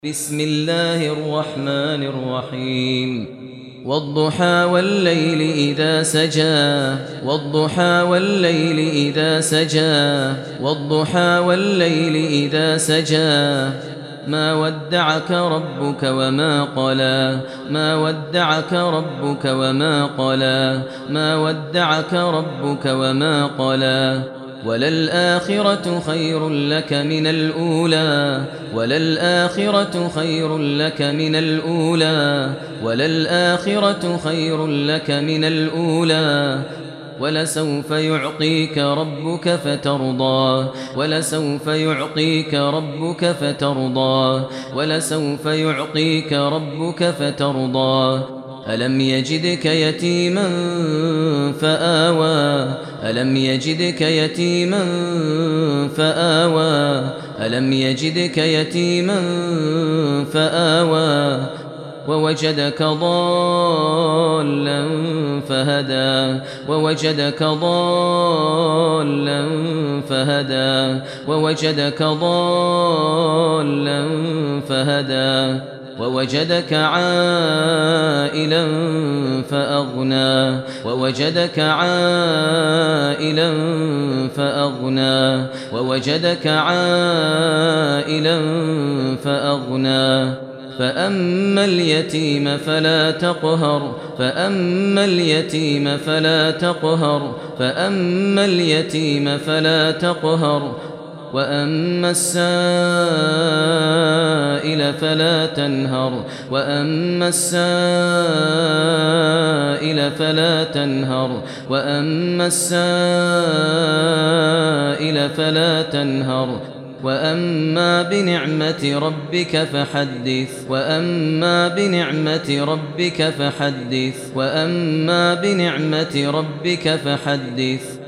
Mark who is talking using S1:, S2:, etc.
S1: بسم الله الرحمن الرحيم والضحى والليل إذا سجى والضحى والليل إذا سجى والضحى والليل إذا سجى ما ودعك ربك وما قلى ما ودعك ربك وما قلى ما ودعك ربك وما قلى وللآخرة خير لك من الأولى وللآخرة خير لك من الأولى وللآخرة خير لك من الأولى ولسوف يعطيك ربك فترضى ولسوف يعطيك ربك فترضى ولسوف يعطيك ربك فترضى ألم يجدك يتيما فآوى ألم يجدك يتيما فآوى ألم يجدك يتيما فآوى ووجدك ضالا فهدى ووجدك ضالا فهدى ووجدك ضالا فهدى ووجدك عائلا فأغنى ووجدك عائلا فأغنى ووجدك عائلا فأغنى فأما اليتيم فلا تقهر فأما اليتيم فلا تقهر فأما اليتيم فلا تقهر وأما السائل فلا تنهر وأما السائل فلا تنهر وأما السائل فلا تنهر وأما بنعمة ربك فحدث وأما بنعمة ربك فحدث وأما بنعمة ربك فحدث